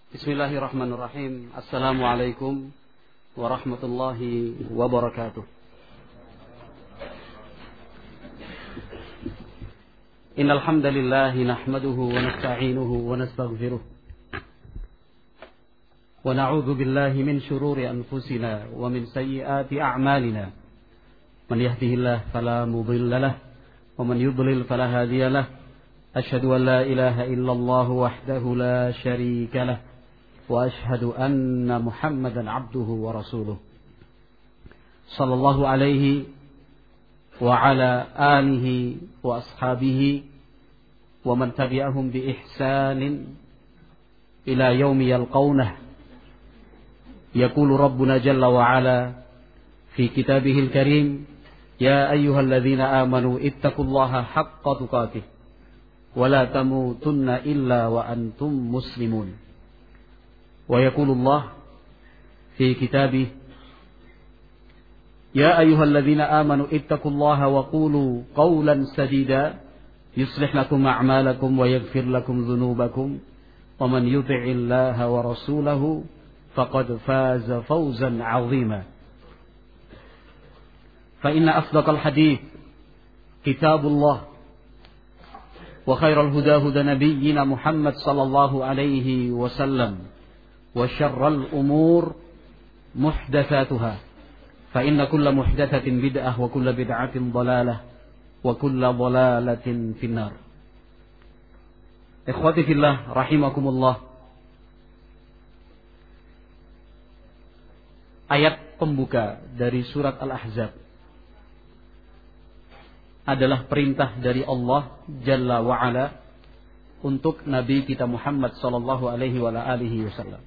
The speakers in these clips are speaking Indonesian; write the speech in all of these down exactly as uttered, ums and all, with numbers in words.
Bismillahirrahmanirrahim. Assalamualaikum warahmatullahi wabarakatuh. Innal hamdalillah nahmaduhu wa nasta'inuhu wa nastaghfiruh. Wa na'udzu billahi min shururi anfusina wa min sayyiati a'malina. Man yahdihillahu fala mudilla lahu wa man yudlil fala hadiya lahu. Asyhadu an la ilaha illallah wahdahu la syarika lahu. وأشهد أن محمدا عبده ورسوله صلى الله عليه وعلى آله وأصحابه ومن تبعهم بإحسان إلى يوم يلقونه. يقول ربنا جل وعلا في كتابه الكريم يا أيها الذين آمنوا اتقوا الله حق تقاته ولا تموتن إلا وأنتم مسلمون. ويقول الله في كتابه يا أيها الذين آمنوا اتقوا الله وقولوا قولا سديدا يصلح لكم أعمالكم ويغفر لكم ذنوبكم ومن يطع الله ورسوله فقد فاز فوزا عظيما. فإن أصدق الحديث كتاب الله وخير الهدى هدى نبينا محمد صلى الله عليه وسلم وشر الأمور محدثاتها فإن كل محدثة بدعة وكل بدعة ضلالة وكل ضلالة في النار. Ikhwati fillah rahimakumullah. Ayat pembuka dari surat Al-Ahzab adalah perintah dari Allah Jalla wa Ala untuk Nabi kita Muhammad sallallahu alaihi wa alihi wasallam.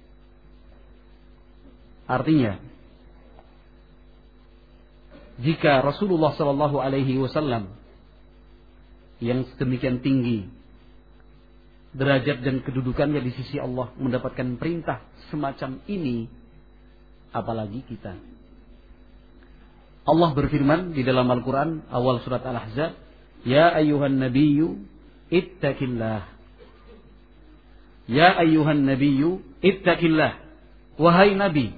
Artinya, jika Rasulullah sallallahu alaihi wasallam yang sedemikian tinggi derajat dan kedudukannya di sisi Allah mendapatkan perintah semacam ini, apalagi kita. Allah berfirman di dalam Al-Quran awal surat Al-Ahzab, Ya ayyuhan nabiyyu ittaqillah. Ya ayyuhan nabiyyu ittaqillah. Wahai Nabi.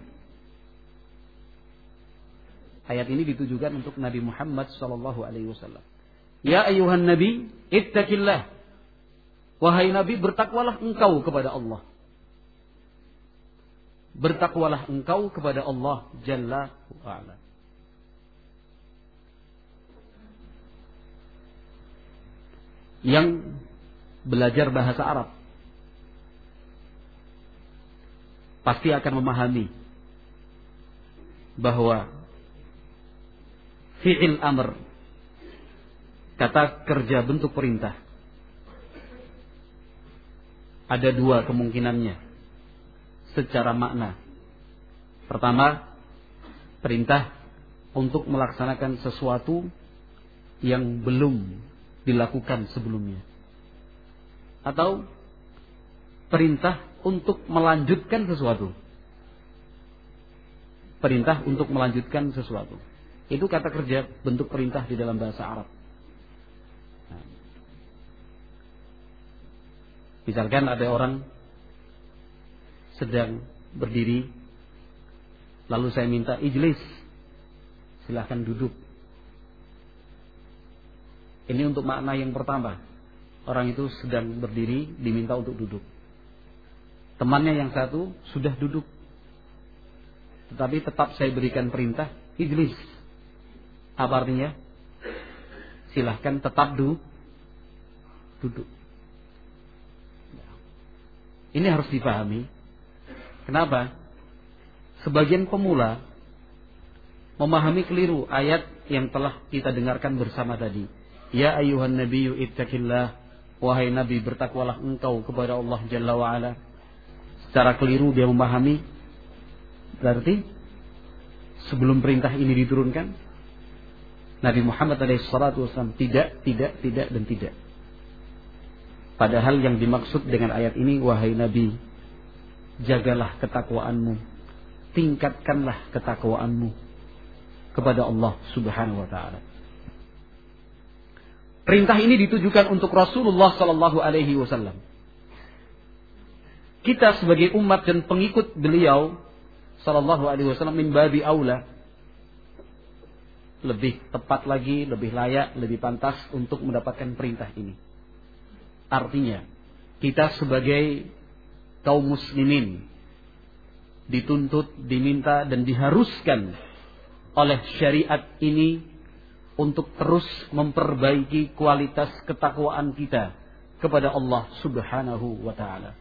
Ayat ini ditujukan untuk Nabi Muhammad sallallahu alaihi wasallam. Ya ayyuhan nabi, ittaqillah. Wahai Nabi, bertakwalah engkau kepada Allah. Bertakwalah engkau kepada Allah Jalla wa Ala. Yang belajar bahasa Arab pasti akan memahami bahwa fi'il amr, kata kerja bentuk perintah, ada dua kemungkinannya secara makna. Pertama, perintah untuk melaksanakan sesuatu yang belum dilakukan sebelumnya, atau perintah untuk melanjutkan sesuatu. Perintah untuk melanjutkan sesuatu. Itu kata kerja bentuk perintah di dalam bahasa Arab. Nah, misalkan ada orang sedang berdiri, lalu saya minta ijlis, silahkan duduk. Ini untuk makna yang pertama. Orang itu sedang berdiri, diminta untuk duduk. Temannya yang satu sudah duduk, tetapi tetap saya berikan perintah ijlis. Apa artinya? Silahkan tetap du, duduk. Ini harus dipahami. Kenapa? Sebagian pemula memahami keliru ayat yang telah kita dengarkan bersama tadi. Ya ayyuhan nabiyyu ittaqillah. Wahai Nabi, bertakwalah engkau kepada Allah Jalla wa Ala. Secara keliru dia memahami. Berarti sebelum perintah ini diturunkan, Nabi Muhammad shallallahu alaihi wasallam tidak, tidak, tidak, dan tidak. Padahal yang dimaksud dengan ayat ini, wahai Nabi, jagalah ketakwaanmu, tingkatkanlah ketakwaanmu kepada Allah Subhanahu wa taala. Perintah ini ditujukan untuk Rasulullah sallallahu alaihi wasallam. kita sebagai umat dan pengikut beliau sallallahu alaihi wasallam min babi aula, lebih tepat lagi, lebih layak, lebih pantas untuk mendapatkan perintah ini. Artinya, kita sebagai kaum muslimin dituntut, diminta dan diharuskan oleh syariat ini untuk terus memperbaiki kualitas ketakwaan kita kepada Allah Subhanahu wa taala.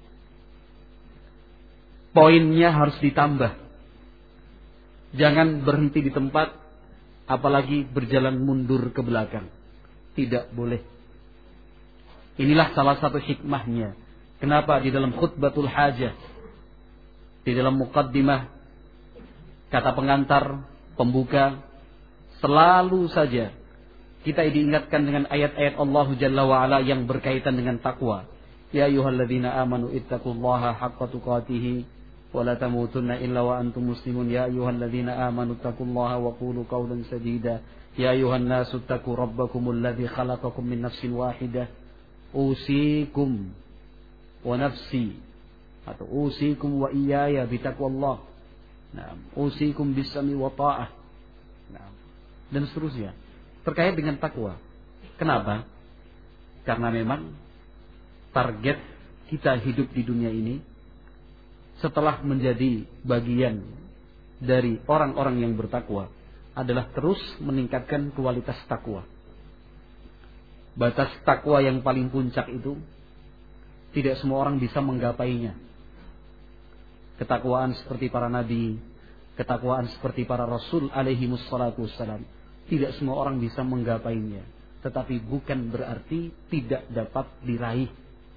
Poinnya harus ditambah. Jangan berhenti di tempat, apalagi berjalan mundur ke belakang. Tidak boleh. Inilah salah satu hikmahnya. Kenapa di dalam khutbatul hajah, di dalam muqaddimah, kata pengantar, pembuka, selalu saja kita diingatkan dengan ayat-ayat Allah Jalla wa'ala yang berkaitan dengan takwa. Ya ayyuhalladzina amanu ittaqullaha haqqa tuqatih wa la tamutunna illa wa antum muslimun. Ya ayyuhalladzina amanu ittaqullaha wa qulu qawlan sadida. Ya ayyuhan nasu ittaqu rabbakumul ladzi khalaqakum min nafsin wahidah. Usikum wa nafsi atau usikum wa iyaya bitaqwallah. Nah, usikum bisami wa ta'ah. Nah, dan seterusnya terkait dengan takwa. Kenapa? Karena memang target kita hidup di dunia ini setelah menjadi bagian dari orang-orang yang bertakwa adalah terus meningkatkan kualitas takwa. Batas takwa yang paling puncak itu tidak semua orang bisa menggapainya. Ketakwaan seperti para nabi, ketakwaan seperti para rasul alaihi wassalatu wassalam, tidak semua orang bisa menggapainya. Tetapi bukan berarti tidak dapat diraih.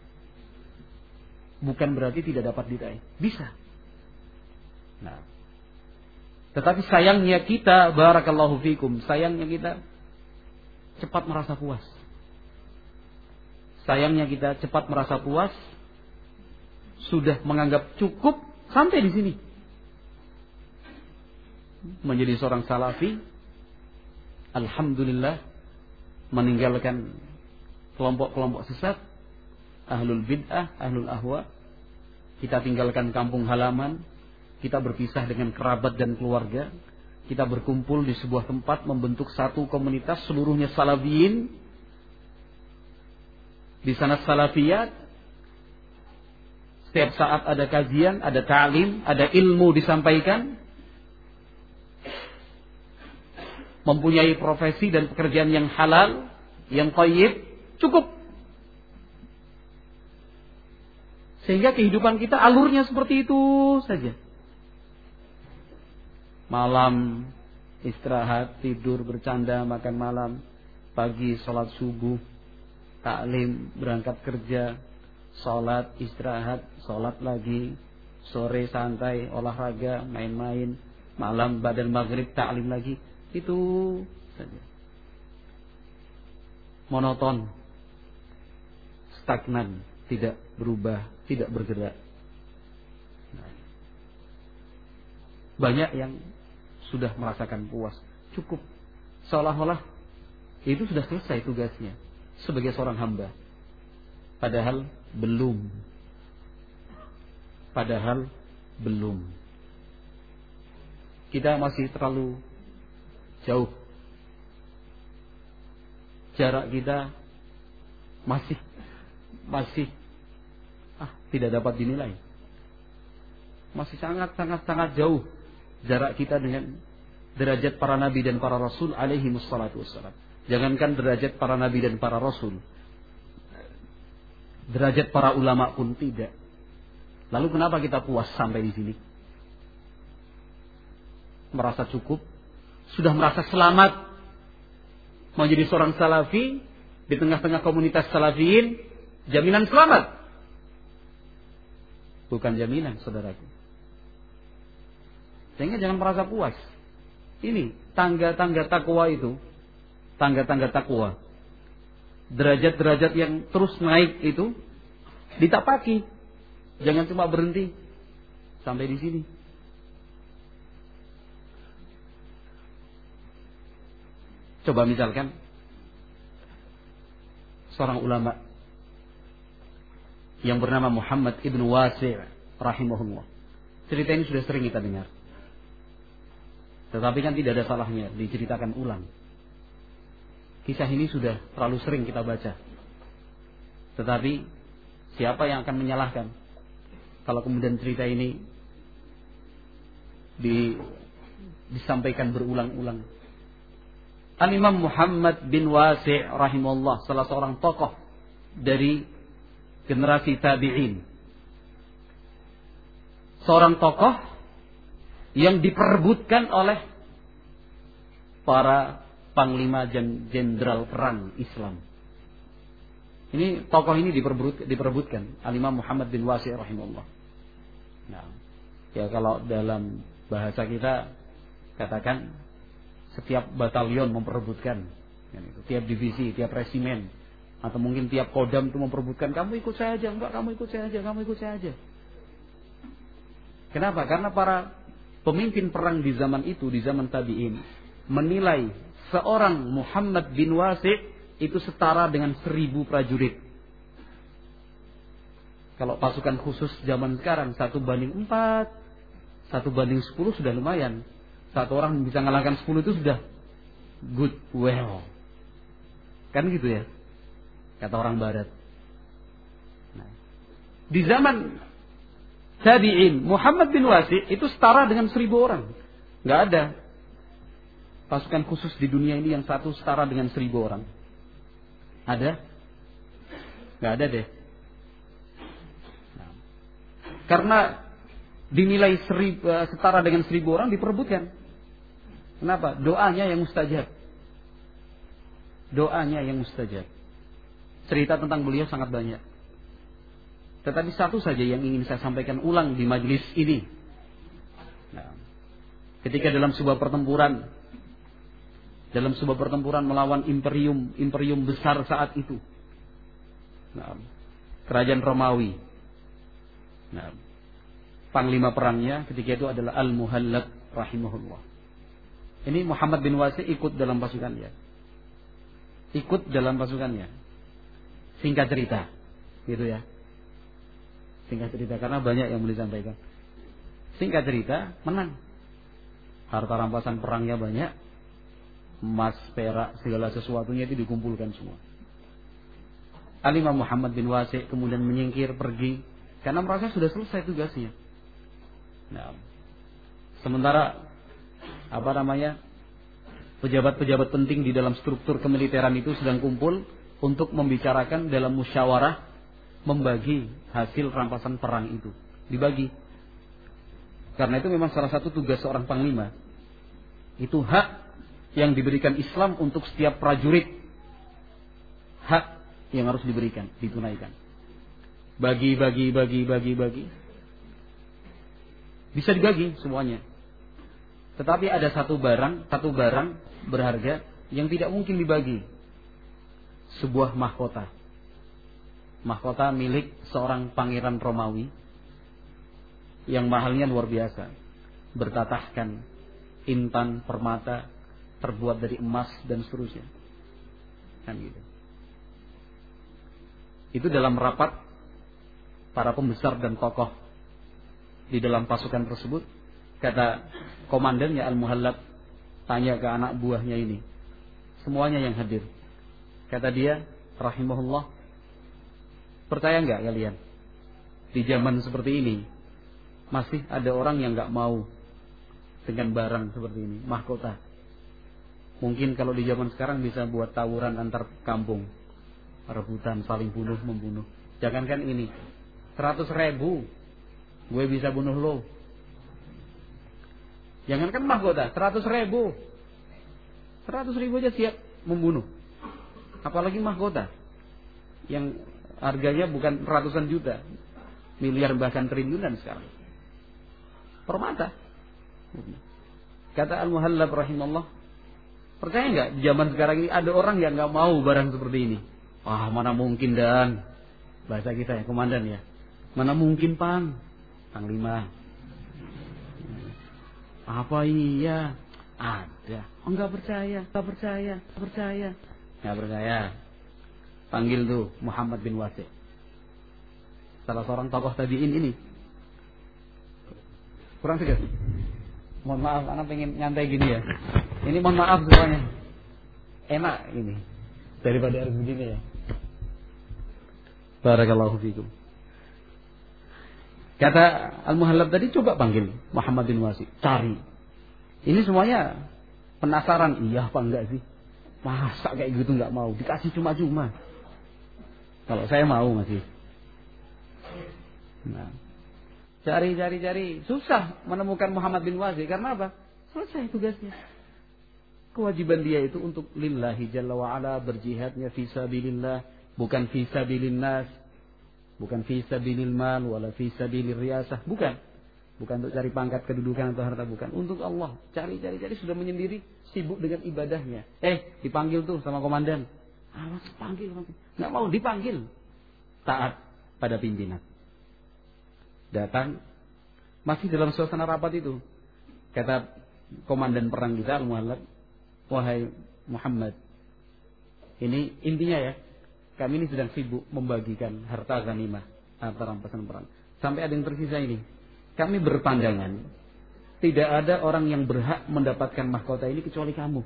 Bukan berarti tidak dapat diraih. Bisa. Nah, tetapi sayangnya kita, barakallahu fikum, sayangnya kita cepat merasa puas. Sayangnya kita cepat merasa puas, sudah menganggap cukup sampai di sini. Menjadi seorang salafi, alhamdulillah, meninggalkan kelompok-kelompok sesat, ahlul bid'ah, ahlul ahwa. Kita tinggalkan kampung halaman, kita berpisah dengan kerabat dan keluarga, kita berkumpul di sebuah tempat membentuk satu komunitas seluruhnya salafiyin. Di sana salafiyat. Setiap saat ada kajian, ada ta'lim, ada ilmu disampaikan. Mempunyai profesi dan pekerjaan yang halal, yang thayyib, cukup. Sehingga kehidupan kita alurnya seperti itu saja. Malam istirahat, tidur, bercanda, makan malam. Pagi sholat subuh, taklim, berangkat kerja, sholat, istirahat, sholat lagi, sore santai, olahraga, main-main, malam badan maghrib, taklim lagi. Itu saja. Monoton, stagnan, tidak berubah, tidak bergerak. Nah, banyak yang sudah merasakan puas, cukup, seolah-olah itu sudah selesai tugasnya sebagai seorang hamba. Padahal belum. Padahal belum. Kita masih terlalu jauh. Jarak kita masih masih ah tidak dapat dinilai. Masih sangat sangat sangat jauh jarak kita dengan derajat para nabi dan para rasul alaihi wassalatu wassalam. Jangankan derajat para nabi dan para rasul, derajat para ulama pun tidak. Lalu kenapa kita puas sampai di sini? Merasa cukup, sudah merasa selamat menjadi seorang salafi di tengah-tengah komunitas salafiyin, jaminan selamat. Bukan jaminan, saudaraku. Sehingga jangan merasa puas. Ini tangga-tangga takwa itu, tangga-tangga takwa, derajat-derajat yang terus naik itu ditapaki. Jangan cuma berhenti sampai di sini. Coba misalkan seorang ulama yang bernama Muhammad ibn Wasi' rahimahullah. Cerita ini sudah sering kita dengar. Tetapi kan tidak ada salahnya diceritakan ulang. Kisah ini sudah terlalu sering kita baca. Tetapi siapa yang akan menyalahkan kalau kemudian cerita ini di, disampaikan berulang-ulang. Al-Imam Muhammad bin Wasi' rahimahullah, salah seorang tokoh dari generasi tabi'in. Seorang tokoh yang diperebutkan oleh para panglima jenderal perang Islam. Ini tokoh ini diperebut, diperebutkan Al-Imam Muhammad bin Wasi' rahimahullah. Nah, ya kalau dalam bahasa kita katakan setiap batalion memperebutkan, ya, itu. Tiap divisi, tiap resimen, atau mungkin tiap kodam itu memperebutkan, kamu ikut saya aja, enggak kamu ikut saya aja, kamu ikut saya aja. Kenapa? Karena para pemimpin perang di zaman itu, di zaman tabi'in, menilai seorang Muhammad bin Wasi' itu setara dengan seribu prajurit. Kalau pasukan khusus zaman sekarang satu banding empat, satu banding sepuluh sudah lumayan. Satu orang bisa mengalahkan sepuluh itu sudah good, well. Kan gitu ya, kata orang barat. Nah, di zaman tabi'in, Muhammad bin Wasi' itu setara dengan seribu orang. Gak ada pasukan khusus di dunia ini yang satu setara dengan seribu orang. Ada? Gak ada deh. Nah, karena dinilai seribu, setara dengan seribu orang diperebutkan. Kenapa? Doanya yang mustajab. Doanya yang mustajab. Cerita tentang beliau sangat banyak. Tetapi satu saja yang ingin saya sampaikan ulang di majelis ini. Nah, ketika dalam sebuah pertempuran, dalam sebuah pertempuran melawan imperium, imperium besar saat itu. Nah, kerajaan Romawi. Nah, panglima perangnya ketika itu adalah Al-Muhallab rahimahullah. Ini Muhammad bin Wasi' ikut dalam pasukannya. Ikut dalam pasukannya. Singkat cerita, gitu ya. Singkat cerita karena banyak yang boleh disampaikan. Singkat cerita, menang. Harta rampasan perangnya banyak. Emas, perak, segala sesuatunya itu dikumpulkan semua. Al-Imam Muhammad bin Wasi' kemudian menyingkir pergi karena merasa sudah selesai tugasnya. Nah, sementara apa namanya, pejabat-pejabat penting di dalam struktur kemiliteran itu sedang kumpul untuk membicarakan dalam musyawarah membagi hasil rampasan perang itu. Dibagi. Karena itu memang salah satu tugas seorang panglima. Itu hak yang diberikan Islam untuk setiap prajurit. Hak yang harus diberikan, ditunaikan. Bagi, bagi, bagi, bagi, bagi. Bisa dibagi semuanya. Tetapi ada satu barang, satu barang berharga yang tidak mungkin dibagi. Sebuah mahkota. Mahkota milik seorang pangeran Romawi yang mahalnya luar biasa. Bertatahkan intan, permata, terbuat dari emas dan seterusnya. Kan gitu. Itu dalam rapat para pembesar dan tokoh di dalam pasukan tersebut. Kata komandannya Al-Muhallab, tanya ke anak buahnya ini, semuanya yang hadir. Kata dia, rahimahullah, percaya nggak kalian? Di zaman seperti ini masih ada orang yang nggak mau dengan barang seperti ini, mahkota. Mungkin kalau di zaman sekarang bisa buat tawuran antar kampung, rebutan, saling bunuh membunuh. Jangankan ini, seratus ribu gue bisa bunuh lo. Jangankan mahkota, seratus ribu. Seratus ribu aja siap membunuh. Apalagi mahkota. Yang harganya bukan ratusan juta. Miliar bahkan triliunan sekarang. Permata. Kata Al-Muhallab rahimahullah, percaya nggak di zaman sekarang ini ada orang yang nggak mau barang seperti ini? Wah, mana mungkin dan bahasa kita ya, komandan ya. Mana mungkin Pang? Panglima. Apa iya? Ada. Oh, enggak percaya, enggak percaya, enggak percaya. Enggak percaya. Panggil tuh Muhammad bin Wasi'. salah seorang tokoh tabi'in ini. Kurang tegas. Mohon maaf, anak pengen nyantai gini ya. Ini mohon maaf semuanya. Enak ini daripada harus begini ya. Barakallahu fikum. Kata Al-Muhallab tadi, coba panggil Muhammad bin Wasi, cari. Ini semuanya penasaran, iya apa enggak sih? Masa kayak gitu enggak mau, dikasih cuma-cuma. Kalau saya mau masih. Nah, cari, cari, cari, susah menemukan Muhammad bin Wasi. Karena apa? Selesai tugasnya. Kewajiban dia itu untuk lillahi jalla wa'ala, berjihadnya fi sabilillah, bukan fi sabilinnas, bukan fi sabilil mal wala fi sabilir riyasah, bukan. Bukan untuk cari pangkat, kedudukan atau harta, bukan. Untuk Allah. Cari, cari, cari, sudah menyendiri, sibuk dengan ibadahnya. Eh, dipanggil tuh sama komandan. Awas, panggil, panggil. Nggak mau dipanggil. Taat pada pimpinan. Datang, masih dalam suasana rapat itu. Kata komandan perang kita, Al-Muhallab, wahai Muhammad, ini intinya ya, kami ini sedang sibuk membagikan harta ghanimah, harta rampasan perang. Sampai ada yang tersisa ini. Kami berpandangan tidak ada orang yang berhak mendapatkan mahkota ini kecuali kamu.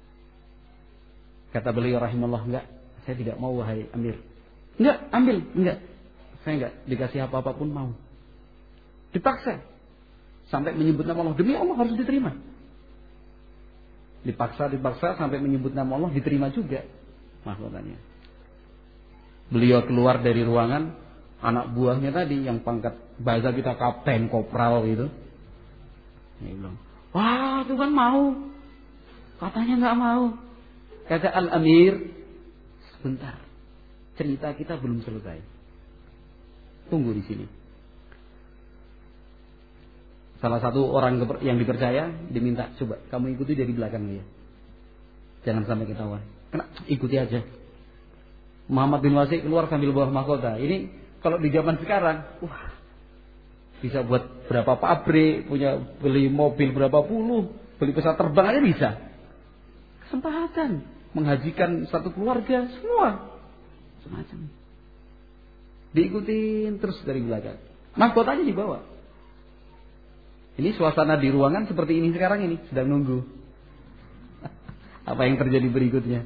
Kata beliau rahimahullah, enggak, saya tidak mau wahai Amir. Enggak, ambil, enggak. Saya enggak dikasih apa-apa pun mau. Dipaksa. Sampai menyebut nama Allah, demi Allah harus diterima. Dipaksa, dipaksa sampai menyebut nama Allah, diterima juga mahkotanya. Beliau keluar dari ruangan, anak buahnya tadi yang pangkat bahasa kita kapten, kopral gitu. Dia bilang, wah itu kan mau. Katanya nggak mau. Kata Al-Amir, sebentar, cerita kita belum selesai. Tunggu di sini. Salah satu orang yang dipercaya diminta, coba kamu ikuti dari belakang dia. Jangan sampai ketahuan. Kena, ikuti aja. Muhammad bin Wasi keluar sambil bawa mahkota. Ini kalau di zaman sekarang, wah, bisa buat berapa pabrik, punya beli mobil berapa puluh, beli pesawat terbang aja bisa. Kesempatan menghajikan satu keluarga semua, semacam. Diikutin terus dari belakang. Mahkotanya dibawa. Ini suasana di ruangan seperti ini sekarang ini, sedang nunggu apa yang terjadi berikutnya.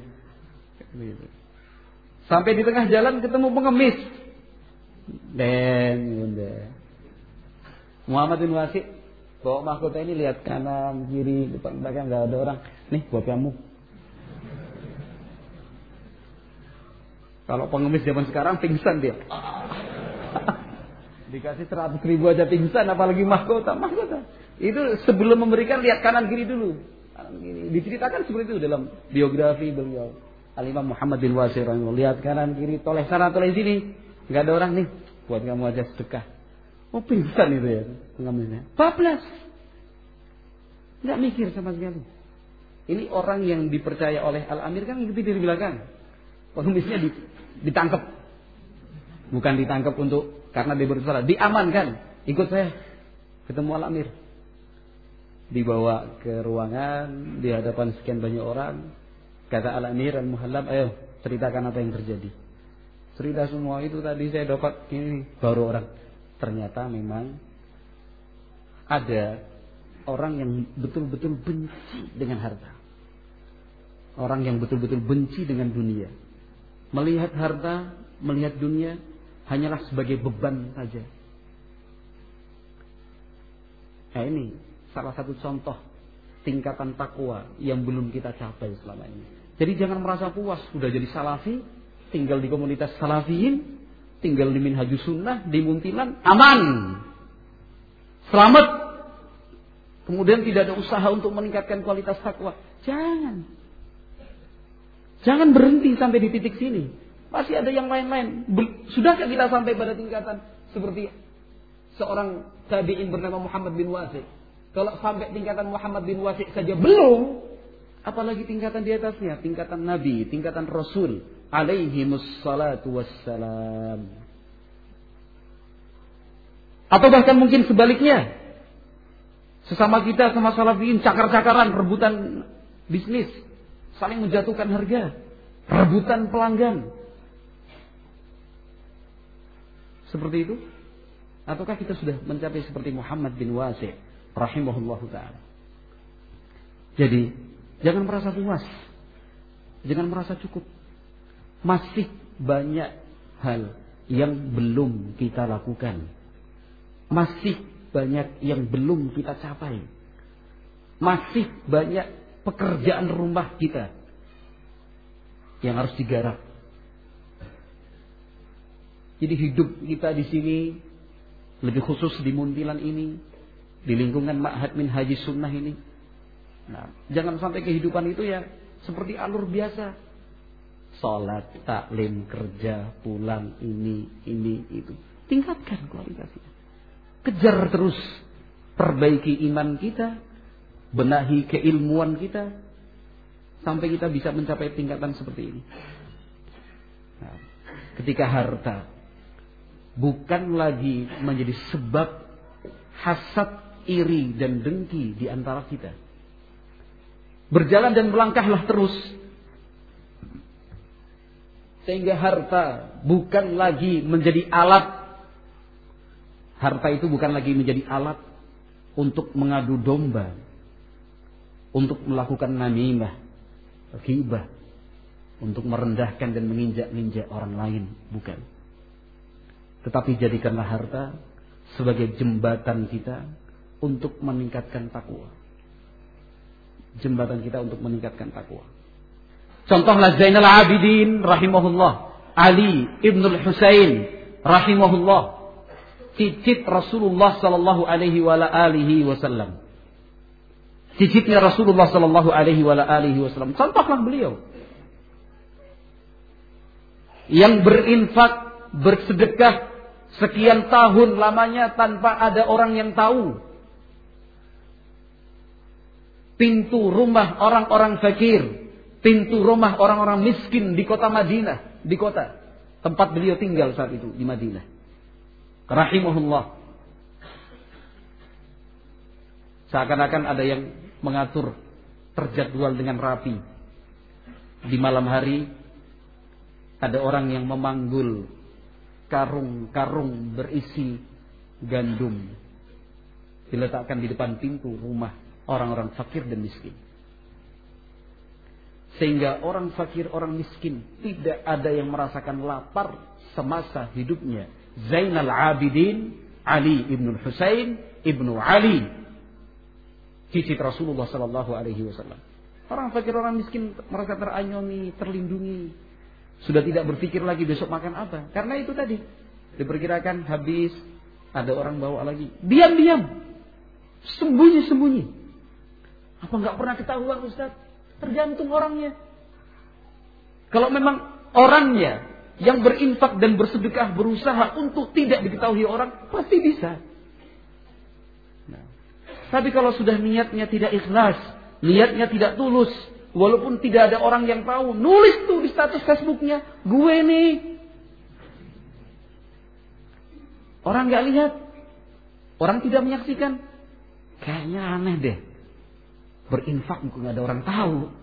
Sampai di tengah jalan ketemu pengemis. Dan bunda Muhammad bin Wasi bawa mahkota ini, lihat kanan kiri depan belakang nggak ada orang. Nih buat kamu. Kalau pengemis zaman sekarang pingsan dia. Dikasih seratus ribu aja pingsan, apalagi mahkota. Mahkota itu sebelum memberikan lihat kanan kiri dulu. Kanan kiri. Diceritakan seperti itu dalam biografi beliau. Al-Imam Muhammad bin Wasi, lihat kanan kiri, toleh sana toleh sini. Gak ada orang nih, buat kamu aja sedekah. Oh pingsan itu ya pengemisnya. bablas. Gak mikir sama sekali. Ini orang yang dipercaya oleh Al-Amir kan ngikuti dari belakang. Pengemisnya ditangkap. Bukan ditangkap untuk karena dia bersalah, diamankan. Ikut saya ketemu Al-Amir. Dibawa ke ruangan di hadapan sekian banyak orang. Kata Al-Amir Al-Muhallab, ayo ceritakan apa yang terjadi. Cerita semua itu tadi saya dapat ini, baru orang. Ternyata memang ada orang yang betul-betul benci dengan harta. Orang yang betul-betul benci dengan dunia. Melihat harta, melihat dunia hanyalah sebagai beban saja. Nah ini salah satu contoh tingkatan takwa yang belum kita capai selama ini. Jadi jangan merasa puas sudah jadi salafi, tinggal di komunitas salafiyin, tinggal di Minhajus Sunnah, di Muntilan, aman, selamat. Kemudian tidak ada usaha untuk meningkatkan kualitas takwa. Jangan, jangan berhenti sampai di titik sini. Masih ada yang lain-lain. Sudahkah kita sampai pada tingkatan seperti seorang tabi'in bernama Muhammad bin Wasi? Kalau sampai tingkatan Muhammad bin Wasi saja belum, apalagi tingkatan di atasnya, tingkatan Nabi, tingkatan Rasul alaihimus salatu wassalam. Atau bahkan mungkin sebaliknya, sesama kita sama salafiyin cakar-cakaran, rebutan bisnis, saling menjatuhkan harga, rebutan pelanggan. seperti itu? Ataukah kita sudah mencapai seperti Muhammad bin Wasi' rahimahullahu ta'ala? Jadi jangan merasa puas, jangan merasa cukup. Masih banyak hal yang belum kita lakukan, masih banyak yang belum kita capai, masih banyak pekerjaan rumah kita yang harus digarap. Jadi hidup kita di sini, lebih khusus di Muntilan ini, di lingkungan Ma'had Minhajis Sunnah ini, nah, jangan sampai kehidupan itu ya seperti alur biasa. Salat, taklim, kerja, pulang, ini, ini, itu. Tingkatkan kualitasnya. Kejar terus perbaiki iman kita, benahi keilmuan kita, sampai kita bisa mencapai tingkatan seperti ini. Nah, ketika harta bukan lagi menjadi sebab hasad, iri, dan dengki di antara kita, berjalan dan melangkahlah terus, sehingga harta bukan lagi menjadi alat. Harta itu bukan lagi menjadi alat untuk mengadu domba, untuk melakukan namimah, ghibah, untuk merendahkan dan menginjak-injak orang lain, bukan. Tetapi jadikanlah harta sebagai jembatan kita untuk meningkatkan takwa. Jembatan kita untuk meningkatkan takwa. Contohlah Zainal Abidin rahimahullah, Ali ibnul Husain rahimahullah, cicit Rasulullah sallallahu alaihi wa alihi wasallam. Cicitnya Rasulullah sallallahu alaihi wa alihi wasallam. Contohlah beliau yang berinfak, bersedekah sekian tahun lamanya tanpa ada orang yang tahu. Pintu rumah orang-orang fakir, pintu rumah orang-orang miskin di kota Madinah, di kota tempat beliau tinggal saat itu di Madinah. Rahimahullah. Seakan-akan ada yang mengatur terjadwal dengan rapi. Di malam hari ada orang yang memanggul karung-karung berisi gandum, diletakkan di depan pintu rumah orang-orang fakir dan miskin. Sehingga orang fakir, orang miskin tidak ada yang merasakan lapar semasa hidupnya Zainal Abidin Ali ibn Husain ibnu Ali, cicit Rasulullah sallallahu alaihi wasallam. Orang fakir, orang miskin merasa teranyoni, terlindungi. Sudah tidak berpikir lagi besok makan apa. Karena itu tadi, diperkirakan habis, ada orang bawa lagi. Diam-diam, sembunyi-sembunyi. Apa nggak pernah ketahuan Ustaz? Tergantung orangnya. Kalau memang orangnya yang berinfak dan bersedekah berusaha untuk tidak diketahui orang, pasti bisa. Nah, tapi kalau sudah niatnya tidak ikhlas, niatnya tidak tulus, walaupun tidak ada orang yang tahu, nulis tuh di status Facebooknya, gue nih. Orang nggak lihat, orang tidak menyaksikan, kayaknya aneh deh. Berinfak nggak ada orang tahu.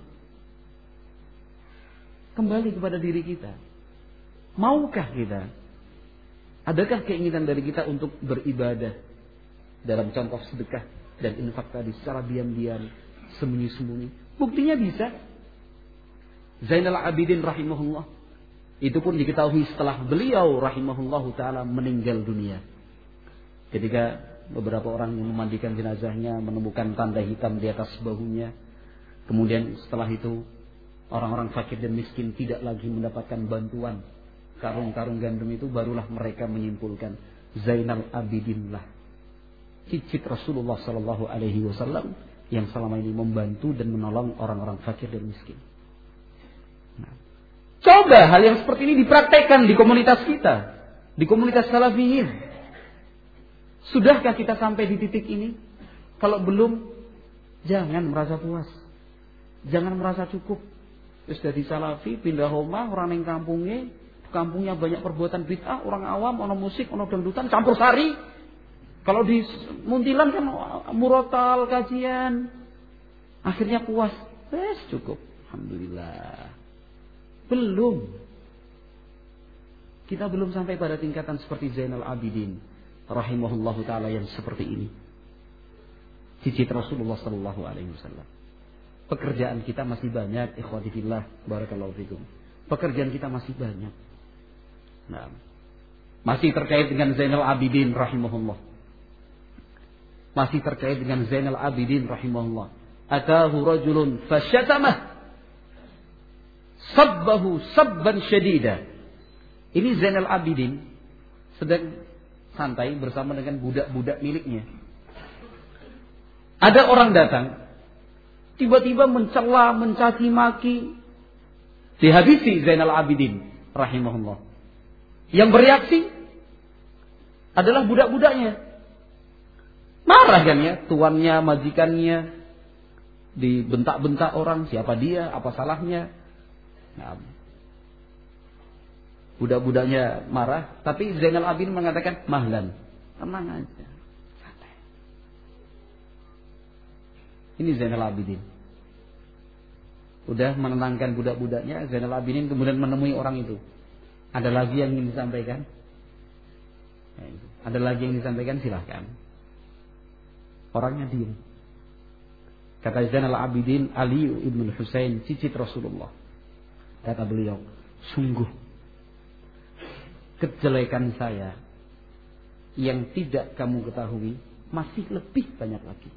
Kembali kepada diri kita. Maukah kita? Adakah keinginan dari kita untuk beribadah dalam contoh sedekah dan infak tadi secara diam-diam, sembunyi-sembunyi? Buktinya bisa. Zainal Abidin rahimahullah, itu pun diketahui setelah beliau rahimahullahu ta'ala meninggal dunia. Ketika beberapa orang yang memandikan jenazahnya menemukan tanda hitam di atas bahunya. Kemudian setelah itu orang-orang fakir dan miskin tidak lagi mendapatkan bantuan karung-karung gandum itu, barulah mereka menyimpulkan Zainal Abidin lah cicit Rasulullah sallallahu alaihi wasallam yang selama ini membantu dan menolong orang-orang fakir dan miskin. Nah, coba hal yang seperti ini dipraktekkan di komunitas kita, di komunitas salafiyin. Sudahkah kita sampai di titik ini? Kalau belum, jangan merasa puas, jangan merasa cukup. Terus jadi salafi, pindah rumah, orang yang kampungnya, kampungnya banyak perbuatan bid'ah, orang awam, ono musik, ono dangdutan, campur sari. Kalau di Muntilan kan murotal, kajian, akhirnya puas, wes cukup, alhamdulillah. Belum. Kita belum sampai pada tingkatan seperti Zainal Abidin rahimahullahu taala yang seperti ini. Cicit Rasulullah sallallahu alaihi wasallam. Pekerjaan kita masih banyak, ikhwati fillah, barakallahu fikum. Pekerjaan kita masih banyak. Nah, masih terkait dengan Zainal Abidin rahimahullah. Masih terkait dengan Zainal Abidin rahimahullah. Atahu rajulun fasyatamah sabbahu sabban syadida. Ini Zainal Abidin sedang santai bersama dengan budak-budak miliknya. Ada orang datang, tiba-tiba mencela, mencaci maki, dihabisi Zainal Abidin rahimahullah. Yang bereaksi adalah budak-budaknya. Marah kan ya, tuannya, majikannya, dibentak-bentak orang, siapa dia, apa salahnya. Nah, budak-budaknya marah, tapi Zainal Abidin mengatakan, mahlan, tenang aja, santai. Ini Zainal Abidin. Udah menenangkan budak-budaknya, Zainal Abidin kemudian menemui orang itu. Ada lagi yang ingin disampaikan? Ada lagi yang disampaikan, silahkan. Orangnya diam. Kata Zainal Abidin, Ali ibn Husain, cicit Rasulullah. Kata beliau, sungguh kejelekan saya yang tidak kamu ketahui masih lebih banyak lagi.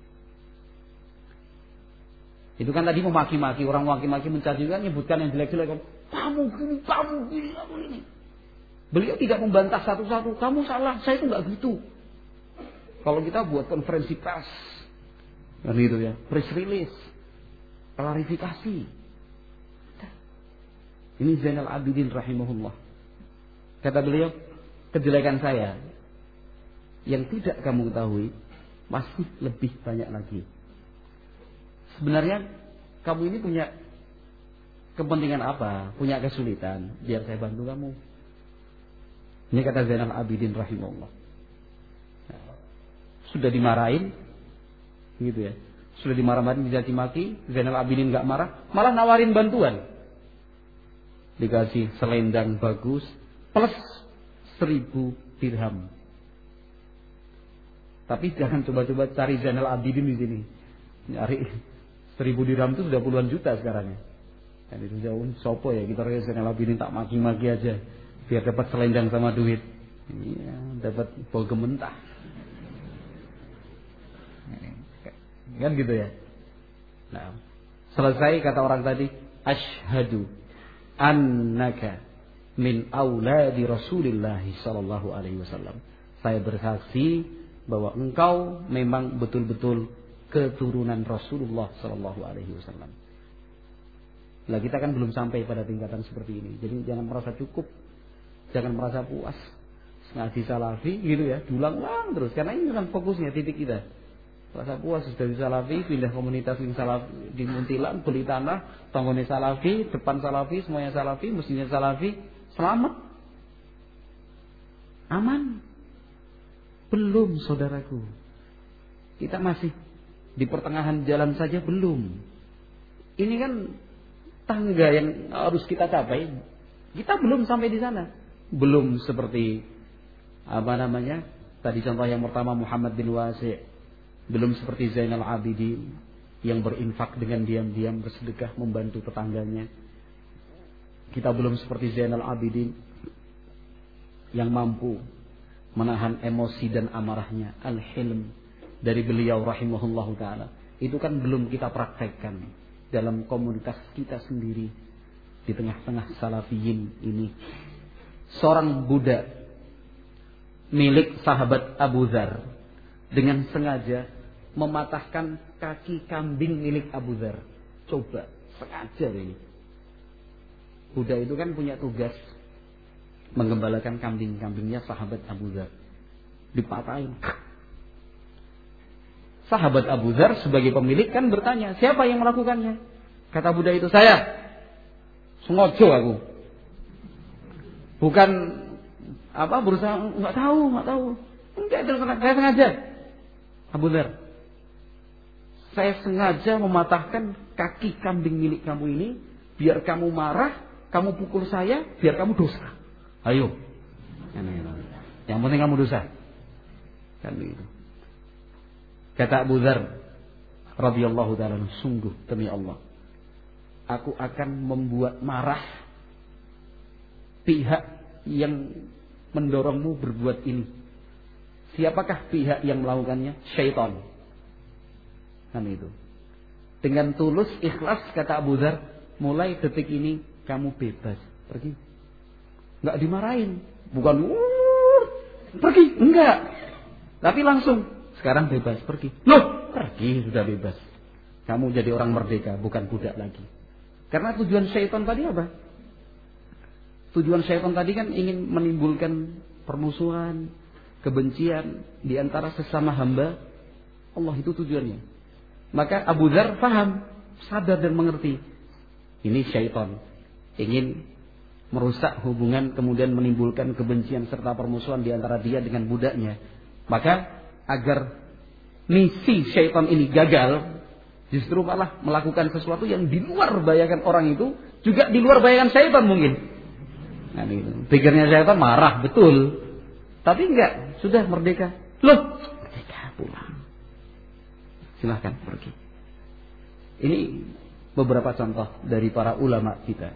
Itu kan tadi memaki-maki, orang maki-maki mencaci kan, nyebutkan yang jelek-jelek kan. Kamu gini, kamu gini, kamu ini. Beliau tidak membantah satu-satu, kamu salah, saya itu enggak gitu. Kalau kita buat konferensi pers, kan gitu ya, press release, klarifikasi. Ini Zainal Abidin rahimahullah. Kata beliau, kejelekan saya yang tidak kamu ketahui masih lebih banyak lagi. Sebenarnya kamu ini punya kepentingan apa? Punya kesulitan, biar saya bantu kamu. Ini kata Zainal Abidin rahimahullah. Sudah dimarahin, gitu ya. Sudah dimarah-marahin, dicaci maki, Zainal Abidin nggak marah, malah nawarin bantuan. Dikasih selendang bagus plus seribu dirham. Tapi jangan coba-coba cari Zainal Abidin di sini. Nyari seribu dirham itu sudah puluhan juta sekarang ya. Dan itu jauh sopo ya, kita rasa Zainal Abidin tak maki-maki aja biar dapat selendang sama duit. Iya, dapat bau mentah. Kan gitu ya. Nah, selesai kata orang tadi, asyhadu annaka min auladi Rasulillah sallallahu alaihi wasallam. Saya bersaksi bahwa engkau memang betul-betul keturunan Rasulullah sallallahu alaihi wasallam. Lah kita kan belum sampai pada tingkatan seperti ini. Jadi jangan merasa cukup, jangan merasa puas. Ngaji salafi gitu ya, diulang-ulang terus karena ini kan fokusnya titik kita. Rasa puas sudah di salafi, pindah komunitas di salafi, di Muntilan, beli tanah, tanggone salafi, depan salafi, semuanya salafi, mesinnya salafi, selamat, aman. Belum saudaraku, kita masih di pertengahan jalan saja belum. Ini kan tangga yang harus kita capai. Kita belum sampai di sana, belum seperti apa namanya? Tadi contoh yang pertama Muhammad bin Wasi'. Belum seperti Zainal Abidin yang berinfak dengan diam-diam, bersedekah, membantu tetangganya. Kita belum seperti Zainal Abidin yang mampu menahan emosi dan amarahnya. Al-hilm dari beliau rahimahullahu ta'ala. Itu kan belum kita praktekkan dalam komunitas kita sendiri. Di tengah-tengah salafiyin ini. Seorang budak milik sahabat Abu Dzar dengan sengaja mematahkan kaki kambing milik Abu Dzar. Coba, sengaja ini. Budak itu kan punya tugas menggembalakan kambing-kambingnya sahabat Abu Dzar. Dipatahin. Sahabat Abu Dzar sebagai pemilik kan bertanya, siapa yang melakukannya? Kata budak itu, saya. Sengaja aku. Bukan apa berusaha, enggak tahu, enggak tahu. Enggak, saya sengaja. Abu Dzar, saya sengaja mematahkan kaki kambing milik kamu ini biar kamu marah, kamu pukul saya, biar kamu dosa. Ayo, Kan gitu. Yang penting kamu dosa. Kan begitu. Kata Abu Dzar radhiyallahu taala, sungguh demi Allah, aku akan membuat marah pihak yang mendorongmu berbuat ini. Siapakah pihak yang melakukannya? Syaitan. Kan itu. Dengan tulus ikhlas kata Abu Dzar, mulai detik ini kamu bebas, pergi. Enggak dimarahin, bukan uh, pergi, enggak. Tapi langsung, sekarang bebas, pergi. Loh, pergi, sudah bebas. Kamu jadi orang merdeka, bukan budak lagi. Karena tujuan syaitan tadi apa? Tujuan syaitan tadi kan ingin menimbulkan permusuhan, kebencian di antara sesama hamba Allah, itu tujuannya. Maka Abu Dzar paham, sadar dan mengerti. Ini syaitan ingin merusak hubungan, kemudian menimbulkan kebencian serta permusuhan di antara dia dengan budaknya. Maka agar misi syaitan ini gagal, justru malah melakukan sesuatu yang di luar bayangan orang itu, juga di luar bayangan syaitan mungkin. Nah, itu. Pikirnya syaitan marah, betul. Tapi enggak, sudah merdeka. Loh, merdeka pulang. Silahkan pergi. Ini beberapa contoh dari para ulama kita.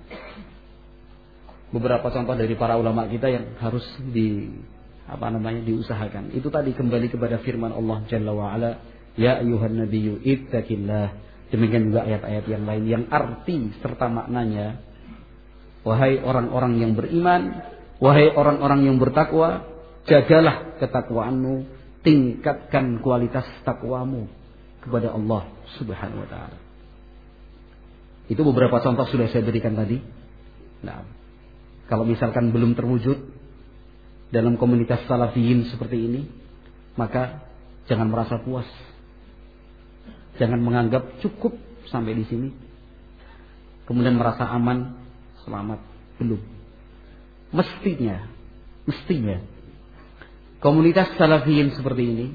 Beberapa contoh dari para ulama kita yang harus di apa namanya diusahakan. Itu tadi kembali kepada firman Allah Jalla wa Ala, ya ayyuhan nabiyyu ittaqillah. Demikian juga ayat-ayat yang lain yang arti serta maknanya, wahai orang-orang yang beriman, wahai orang-orang yang bertakwa, jagalah ketakwaanmu, tingkatkan kualitas takwamu kepada Allah Subhanahu wa taala. Itu beberapa contoh sudah saya berikan tadi. Nah, kalau misalkan belum terwujud dalam komunitas salafiyin seperti ini, maka jangan merasa puas. Jangan menganggap cukup sampai di sini. Kemudian merasa aman, selamat, belum. Mestinya, mestinya komunitas salafiyin seperti ini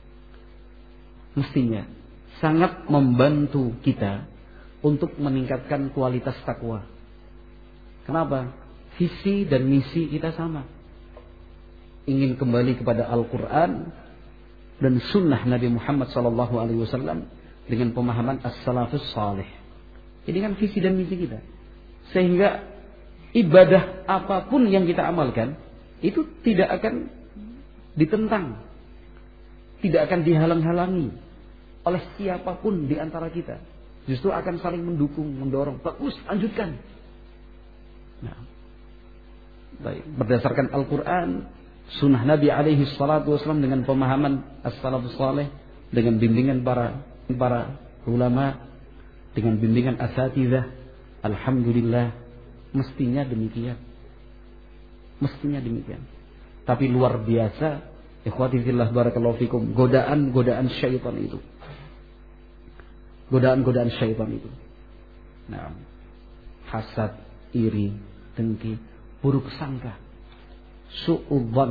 mestinya sangat membantu kita untuk meningkatkan kualitas takwa. Kenapa? Visi dan misi kita sama. Ingin kembali kepada Al-Quran dan Sunnah Nabi Muhammad sallallahu alaihi wasallam dengan pemahaman as-salafus salih. Ini kan visi dan misi kita. Sehingga ibadah apapun yang kita amalkan itu tidak akan ditentang, tidak akan dihalang-halangi oleh siapapun di antara kita. Justru akan saling mendukung, mendorong. Bagus, lanjutkan. Nah, baik. Berdasarkan Al-Quran, Sunnah Nabi alaihi salatu wasallam dengan pemahaman as-salafus salih, dengan bimbingan para para ulama, dengan bimbingan asatidzah, alhamdulillah, mestinya demikian. Mestinya demikian. Tapi luar biasa, ikhwati fillah barakallahu fikum, godaan-godaan syaitan itu. Godaan-godaan syaitan itu. Nah, hasad, iri, dengki, buruk sangka, su'udzan,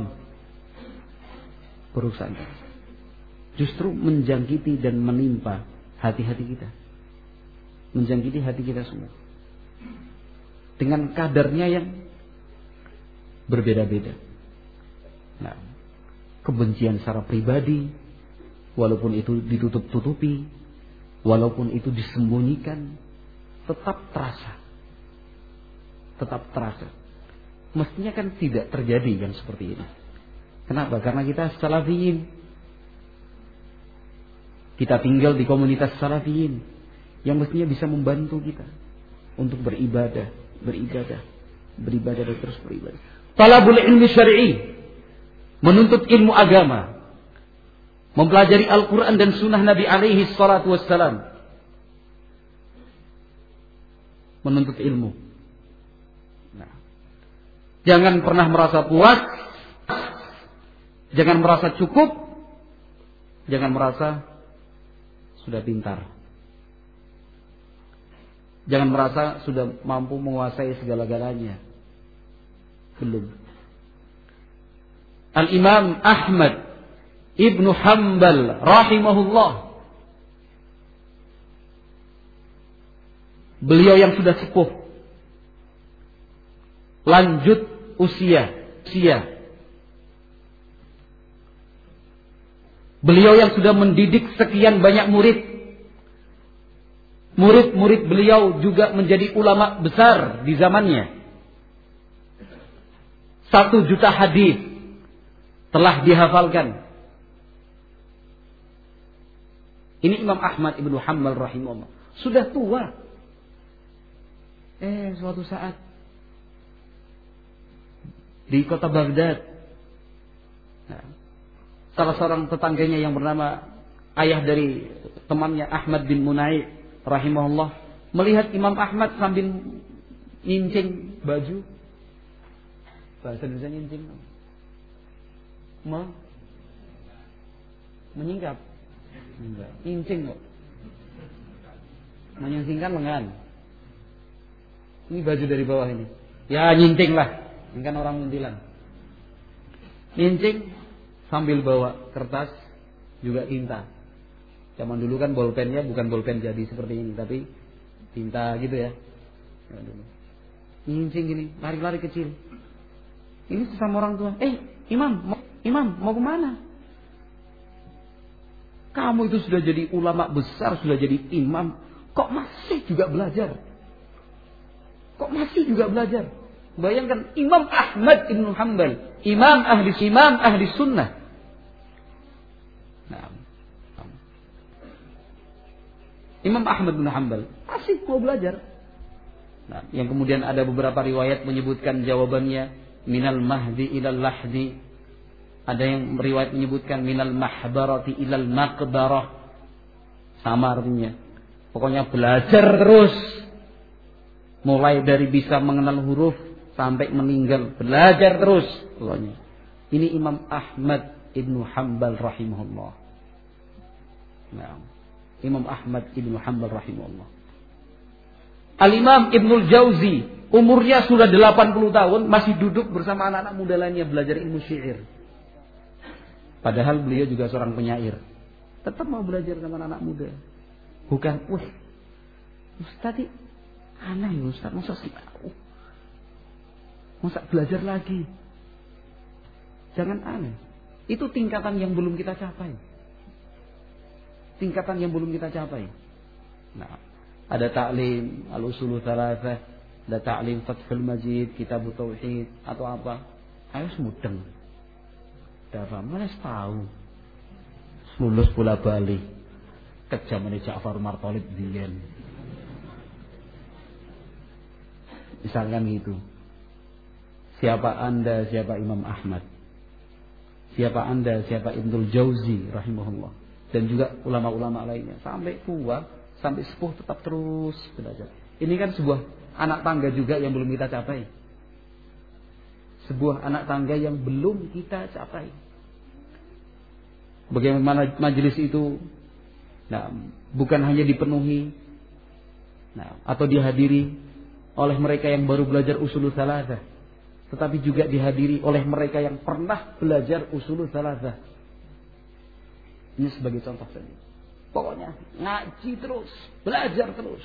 buruk sangka, justru menjangkiti dan menimpa hati-hati kita, menjangkiti hati kita semua dengan kadarnya yang berbeda-beda. Nah, kebencian secara pribadi, walaupun itu ditutup-tutupi, walaupun itu disembunyikan, tetap terasa. Tetap terasa. Mestinya kan tidak terjadi yang seperti ini. Kenapa? Karena kita salafiyin. Kita tinggal di komunitas salafiyin yang mestinya bisa membantu kita untuk beribadah, beribadah, beribadah dan terus beribadah. Talabul ilmi syar'i, menuntut ilmu agama, mempelajari Al-Quran dan Sunnah Nabi alaihi salatu wassalam, menuntut ilmu. Nah, jangan pernah merasa puas, jangan merasa cukup, jangan merasa sudah pintar, jangan merasa sudah mampu menguasai segala-galanya. Belum. Al-Imam Ahmad Ibnu Hanbal rahimahullah, beliau yang sudah sepuh, lanjut usia, usia Beliau yang sudah mendidik sekian banyak murid. Murid-murid beliau juga menjadi ulama besar di zamannya. Satu juta hadis telah dihafalkan. Ini Imam Ahmad ibnu Hanbal rahimahullah. Sudah tua. Eh, suatu saat di kota Baghdad, nah, salah seorang tetangganya yang bernama ayah dari temannya Ahmad bin Munai rahimahullah melihat Imam Ahmad sambil nyincing baju. Bahasa Indonesia nyincing. Mau menyingkap. Enggak, nyincing kok. Menyingsingkan lengan. Ini baju dari bawah ini. Ya nyincing lah. Ini kan orang muntilan. Nyincing sambil bawa kertas juga tinta. Zaman dulu kan bolpennya bukan bolpen jadi seperti ini, tapi tinta gitu ya. Nyincing gini, lari-lari kecil. Ini sesama orang tua. Eh, Imam, Imam mau kemana? Kamu itu sudah jadi ulama besar, sudah jadi imam, kok masih juga belajar? Kok masih juga belajar? Bayangkan Imam Ahmad ibnu Hanbal, imam ahli imam ahli sunnah. Nah, Imam Ahmad bin Hanbal masih mau belajar. Nah, yang kemudian ada beberapa riwayat menyebutkan jawabannya minal mahdi ilal lahdi. Ada yang riwayat menyebutkan minal mahbarati ilal maqbarah. Sama artinya. Pokoknya belajar terus. Mulai dari bisa mengenal huruf sampai meninggal, belajar terus pokoknya. Ini Imam Ahmad ibnu Hanbal rahimahullah. Nah, Imam Ahmad ibnu Hanbal rahimahullah. Al-Imam Ibnul Jauzi umurnya sudah delapan puluh tahun masih duduk bersama anak-anak muda lainnya belajar ilmu syair. Padahal beliau juga seorang penyair. Tetap mau belajar sama anak-anak muda. Bukan, wah, Ustaz aneh Ustaz, masa sih tahu? Masa belajar lagi? Jangan aneh. Itu tingkatan yang belum kita capai. Tingkatan yang belum kita capai. Nah, ada ta'lim al-usulu thalathah, ada ta'lim Fathul Majid, Kitab Tauhid atau apa. Ayo semudeng. Dafa mana tahu. Lulus bola balik. Kejamane Ja'far Martolib diyen. Misalkan gitu. Siapa Anda, siapa Imam Ahmad? Siapa Anda, siapa Ibnul Jauzi rahimahullah, dan juga ulama-ulama lainnya sampai tua, sampai sepuh tetap terus belajar. Ini kan sebuah anak tangga juga yang belum kita capai. Sebuah anak tangga yang belum kita capai. Bagaimana majelis itu nah, bukan hanya dipenuhi nah, atau dihadiri oleh mereka yang baru belajar usulul thalathah, tetapi juga dihadiri oleh mereka yang pernah belajar usulul thalathah. Ini sebagai contoh saja. Pokoknya ngaji terus, belajar terus.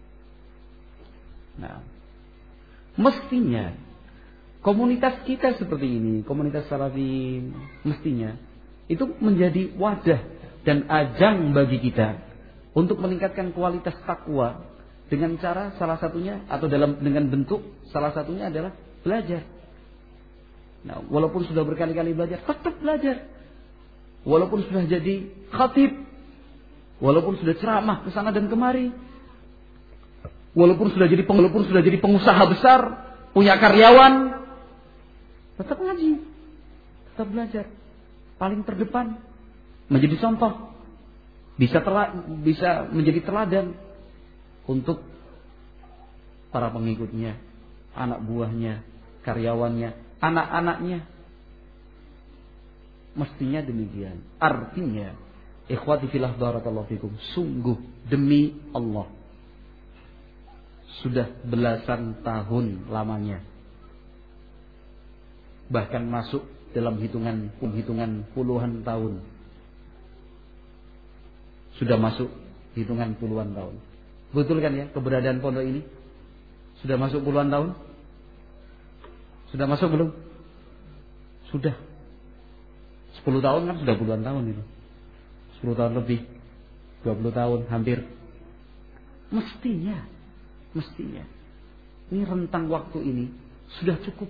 Nah, mestinya komunitas kita seperti ini, komunitas salafin, mestinya itu menjadi wadah dan ajang bagi kita untuk meningkatkan kualitas takwa dengan cara salah satunya atau dalam dengan bentuk salah satunya adalah belajar. Nah, walaupun sudah berkali-kali belajar, tetap belajar. Walaupun sudah jadi khatib, walaupun sudah ceramah ke sana dan kemari, walaupun sudah jadi walaupun sudah jadi pengusaha besar, punya karyawan, tetap ngaji, tetap belajar. Paling terdepan, menjadi contoh, bisa tela, bisa menjadi teladan untuk para pengikutnya, anak buahnya, karyawannya, anak-anaknya. Mestinya demikian. Artinya, ikhwati fillah barakallahu fikum, sungguh demi Allah, sudah belasan tahun lamanya, bahkan masuk dalam hitungan hitungan puluhan tahun, sudah masuk hitungan puluhan tahun. Betul kan ya keberadaan pondok ini? Sudah masuk puluhan tahun? Sudah masuk belum? Sudah. Sepuluh tahun kan sudah puluhan tahun itu. sepuluh tahun lebih, dua puluh tahun hampir. Mestinya, mestinya ini rentang waktu ini sudah cukup.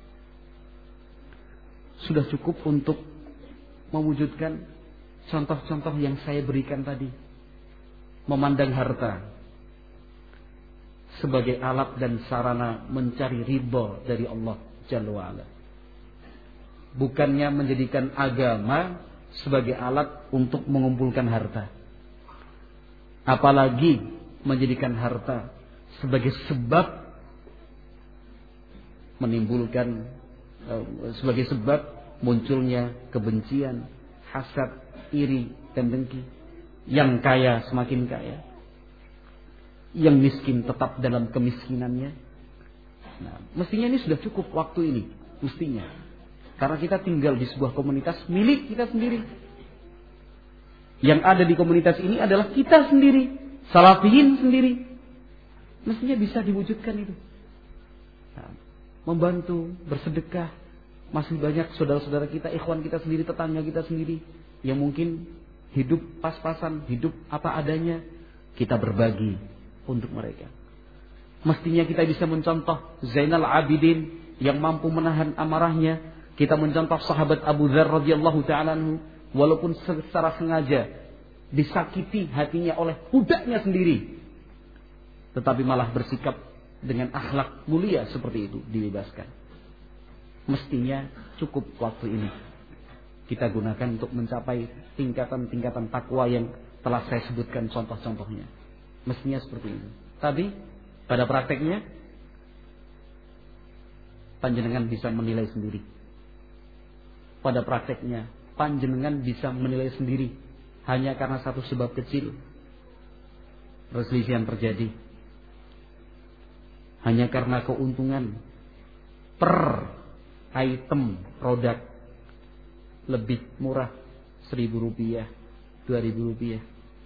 Sudah cukup untuk mewujudkan contoh-contoh yang saya berikan tadi. Memandang harta sebagai alat dan sarana mencari ridha dari Allah Jalla wa'ala. Bukannya menjadikan agama sebagai alat untuk mengumpulkan harta. Apalagi menjadikan harta sebagai sebab menimbulkan, sebagai sebab munculnya kebencian, hasad, iri, dan dengki. Yang kaya semakin kaya, yang miskin tetap dalam kemiskinannya. Nah, mestinya ini sudah cukup waktu ini, mestinya. Karena kita tinggal di sebuah komunitas milik kita sendiri. Yang ada di komunitas ini adalah kita sendiri, salafiyin sendiri. Mestinya bisa diwujudkan itu. Nah, membantu, bersedekah. Masih banyak saudara-saudara kita, ikhwan kita sendiri, tetangga kita sendiri yang mungkin hidup pas-pasan, hidup apa adanya, kita berbagi untuk mereka. Mestinya kita bisa mencontoh Zainal Abidin yang mampu menahan amarahnya. Kita mencontoh sahabat Abu Dzar radhiyallahu ta'ala anhu, walaupun secara sengaja disakiti hatinya oleh budaknya sendiri, tetapi malah bersikap dengan akhlak mulia seperti itu, dibebaskan. Mestinya cukup waktu ini kita gunakan untuk mencapai tingkatan-tingkatan takwa yang telah saya sebutkan contoh-contohnya. Mestinya seperti ini. Tapi pada prakteknya panjenengan bisa menilai sendiri. Pada prakteknya panjenengan bisa menilai sendiri. Hanya karena satu sebab kecil perselisihan terjadi. Hanya karena keuntungan per item produk lebih murah, seribu rupiah, dua ribu rupiah,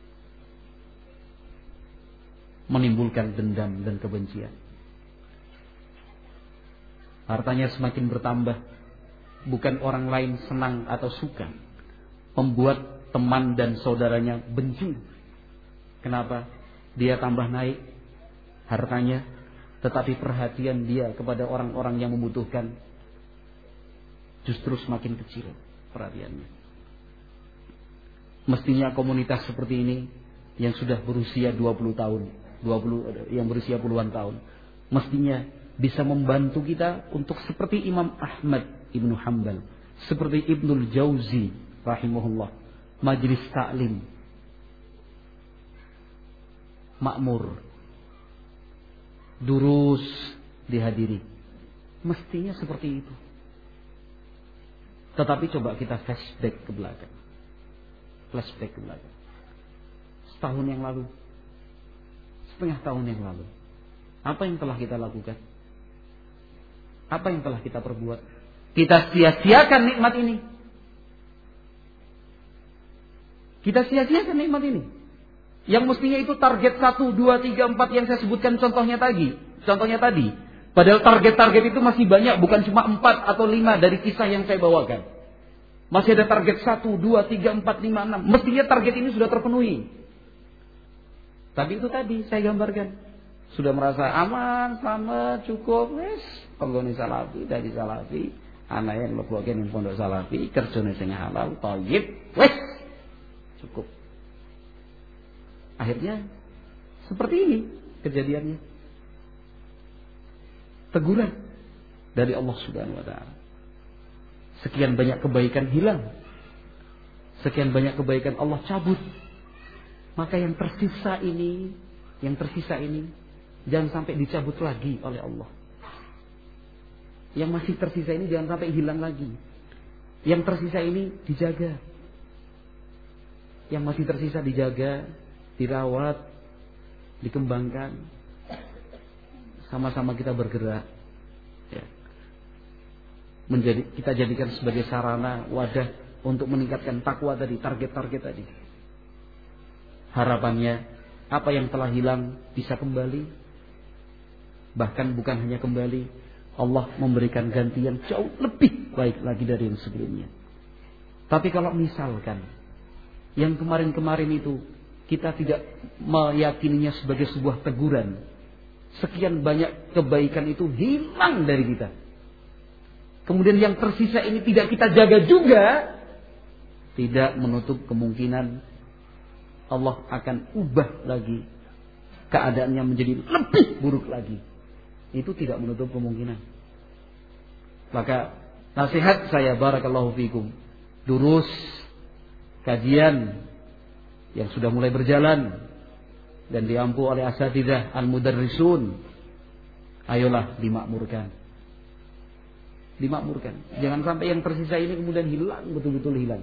menimbulkan dendam dan kebencian. Hartanya semakin bertambah, bukan orang lain senang atau suka, membuat teman dan saudaranya benci. Kenapa? Dia tambah naik hartanya, tetapi perhatian dia kepada orang-orang yang membutuhkan justru semakin kecil perhatiannya. Mestinya komunitas seperti ini yang sudah berusia dua puluh tahun, dua puluh yang berusia puluhan tahun, mestinya bisa membantu kita untuk seperti Imam Ahmad Ibnu Hanbal, seperti Ibnul Jauzi rahimahullah, majelis taklim makmur, durus dihadiri. Mestinya seperti itu. Tetapi coba kita flashback ke belakang. Flashback ke belakang. Setahun yang lalu, setengah tahun yang lalu, apa yang telah kita lakukan? Apa yang telah kita perbuat? Kita sia-siakan nikmat ini. Kita sia-siakan nikmat ini. Yang mestinya itu target satu, dua, tiga, empat yang saya sebutkan contohnya tadi. Contohnya tadi. Padahal target-target itu masih banyak, bukan cuma empat atau lima dari kisah yang saya bawakan. Masih ada target satu, dua, tiga, empat, lima, enam. Mestinya target ini sudah terpenuhi. Tapi itu tadi saya gambarkan. Sudah merasa aman, selamat, cukup, wes. Penggoni salafi, dari salafi. Anak yang lepokin yang pondok salafi, kerjanya sing halal, thayyib, wes. Cukup. Akhirnya seperti ini kejadiannya. Teguran dari Allah Subhanahu wa taala. Sekian banyak kebaikan hilang. Sekian banyak kebaikan Allah cabut. Maka yang tersisa ini, yang tersisa ini jangan sampai dicabut lagi oleh Allah. Yang masih tersisa ini jangan sampai hilang lagi. Yang tersisa ini dijaga. Yang masih tersisa dijaga, dirawat, dikembangkan. Sama-sama kita bergerak, ya. Menjadi kita jadikan sebagai sarana wadah untuk meningkatkan takwa tadi, target-target tadi. Harapannya apa yang telah hilang bisa kembali, bahkan bukan hanya kembali, Allah memberikan ganti yang jauh lebih baik lagi dari yang sebelumnya. Tapi kalau misalkan Yang kemarin-kemarin itu kita tidak meyakininya sebagai sebuah teguran. Sekian banyak kebaikan itu hilang dari kita. Kemudian yang tersisa ini tidak kita jaga juga, tidak menutup kemungkinan Allah akan ubah lagi keadaannya menjadi lebih buruk lagi. Itu tidak menutup kemungkinan. Maka nasihat saya, barakallahu fikum, durus kajian yang sudah mulai berjalan dan diampu oleh asatidzah al-mudarrisun, ayolah dimakmurkan. Dimakmurkan. Jangan sampai yang tersisa ini kemudian hilang, betul-betul hilang.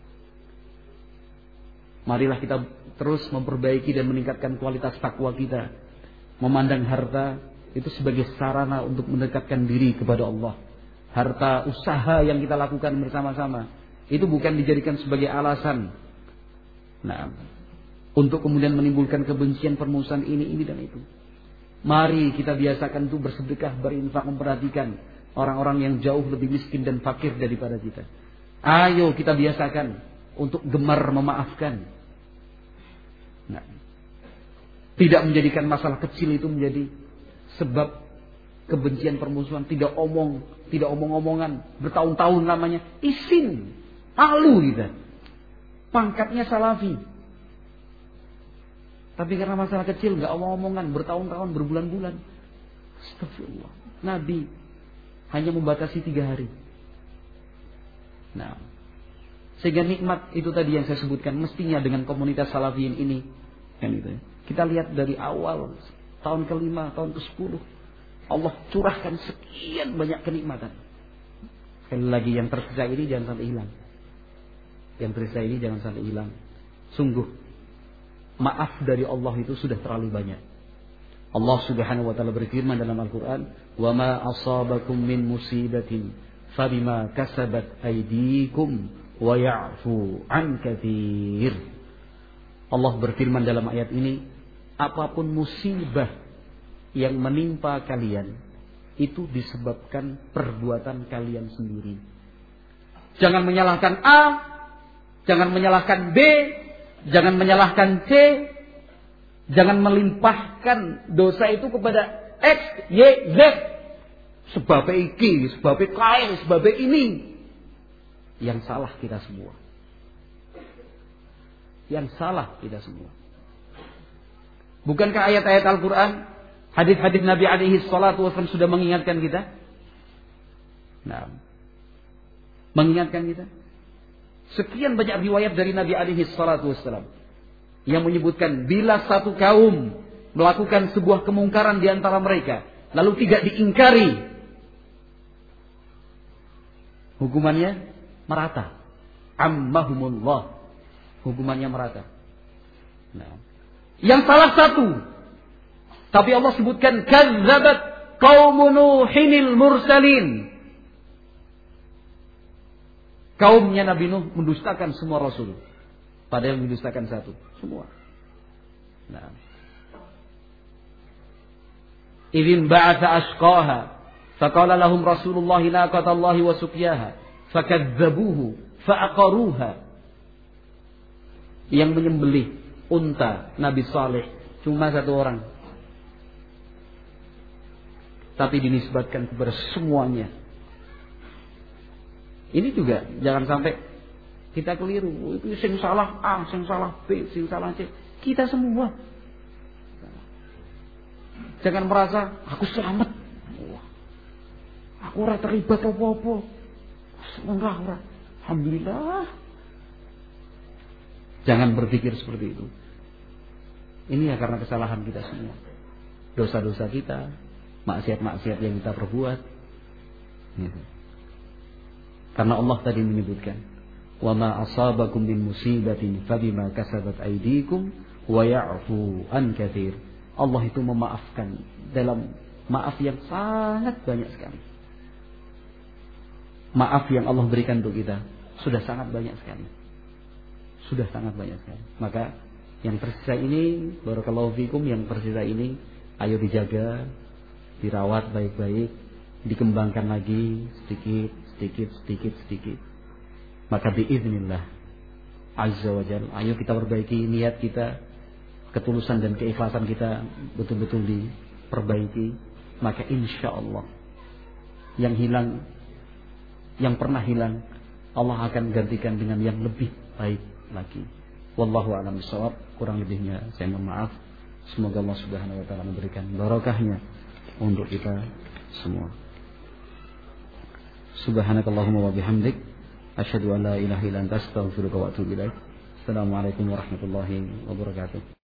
Marilah kita terus memperbaiki dan meningkatkan kualitas takwa kita. Memandang harta itu sebagai sarana untuk mendekatkan diri kepada Allah. Harta usaha yang kita lakukan bersama-sama itu bukan dijadikan sebagai alasan, nah, untuk kemudian menimbulkan kebencian, permusuhan ini, ini dan itu. Mari kita biasakan untuk bersedekah, berinfak, memperhatikan orang-orang yang jauh lebih miskin dan fakir daripada kita. Ayo kita biasakan untuk gemar memaafkan. Nah, tidak menjadikan masalah kecil itu menjadi sebab kebencian, permusuhan. Tidak omong, tidak omong-omongan bertahun-tahun namanya isin, malu kita. Pangkatnya salafi, tapi karena masalah kecil nggak omong-omongan bertahun-tahun, berbulan-bulan. Astagfirullah. Nabi hanya membatasi tiga hari. Nah, sehingga nikmat itu tadi yang saya sebutkan mestinya dengan komunitas salafiyin ini, kan itu ya. Kita lihat dari awal tahun kelima, tahun ke sepuluh, Allah curahkan sekian banyak kenikmatan. Sekali lagi, yang tersisa ini jangan sampai hilang. Yang tersisa ini jangan sampai hilang. Sungguh maaf dari Allah itu sudah terlalu banyak. Allah Subhanahu wa taala berfirman dalam Al-Qur'an, "Wa ma asabakum min musibatin fabima kasabat aydikum wa ya'fu an katsir." Allah berfirman dalam ayat ini, apapun musibah yang menimpa kalian itu disebabkan perbuatan kalian sendiri. Jangan menyalahkan A, jangan menyalahkan B, jangan menyalahkan C, jangan melimpahkan dosa itu kepada X, Y, Z. Sebab iki, sebab kain, sebab ini. Yang salah kita semua. Yang salah kita semua. Bukankah ayat-ayat Al-Quran, hadis-hadis Nabi alaihi salatu wasallam sudah mengingatkan kita? Nah, mengingatkan kita. Sekian banyak riwayat dari Nabi alaihi salatu wasallam yang menyebutkan bila satu kaum melakukan sebuah kemungkaran di antara mereka, lalu tidak diingkari, hukumannya merata. Ammahumullah. Hukumannya merata. Nah, yang salah satu, tapi Allah sebutkan kazzabat qaumun Nuhinil mursalin. Kaumnya Nabi Nuh mendustakan semua rasul. Padahal mendustakan satu, semua. Nah, idzin ba'atha ashqaha faqala lahum Rasulullah naqatallahi wa suqyaha fakadzabuhu fa'aqaruha. Yang menyembelih unta Nabi Saleh cuma satu orang, tapi dinisbatkan kepada semuanya. Ini juga jangan sampai kita keliru. Itu sing salah A, sing salah B, sing salah C. Kita semua. Jangan merasa aku selamat. Aku ora terlibat apa-apa. Enggak, ora. Alhamdulillah. Jangan berpikir seperti itu. Ini ya karena kesalahan kita semua. Dosa-dosa kita, maksiat-maksiat yang kita perbuat. Gitu. Karena Allah tadi menyebutkan, "Wa ma asabakum min musibatin fabima kasabat aydikum wa ya'fu an katsir." Allah itu memaafkan dalam maaf yang sangat banyak sekali. Maaf yang Allah berikan untuk kita sudah sangat banyak sekali. Sudah sangat banyak sekali. Maka yang tersisa ini, barakallahu fikum, yang tersisa ini ayo dijaga, dirawat baik-baik, dikembangkan lagi sedikit, sedikit, sedikit, sedikit. Maka biiznillah Azza wa Jalla. Ayo kita perbaiki niat kita, ketulusan dan keikhlasan kita betul-betul diperbaiki, maka insya Allah yang hilang, yang pernah hilang, Allah akan gantikan dengan yang lebih baik lagi. Wallahu a'lam bishawab. Kurang lebihnya saya mohon maaf. Semoga Allah Subhanahu wa taala memberikan barakahnya untuk kita semua. Subhanakallahumma wa bihamdik, asyhadu an la ilaha illa anta, astaghfiruka wa atubu ilaik. Assalamualaikum warahmatullahi wabarakatuh.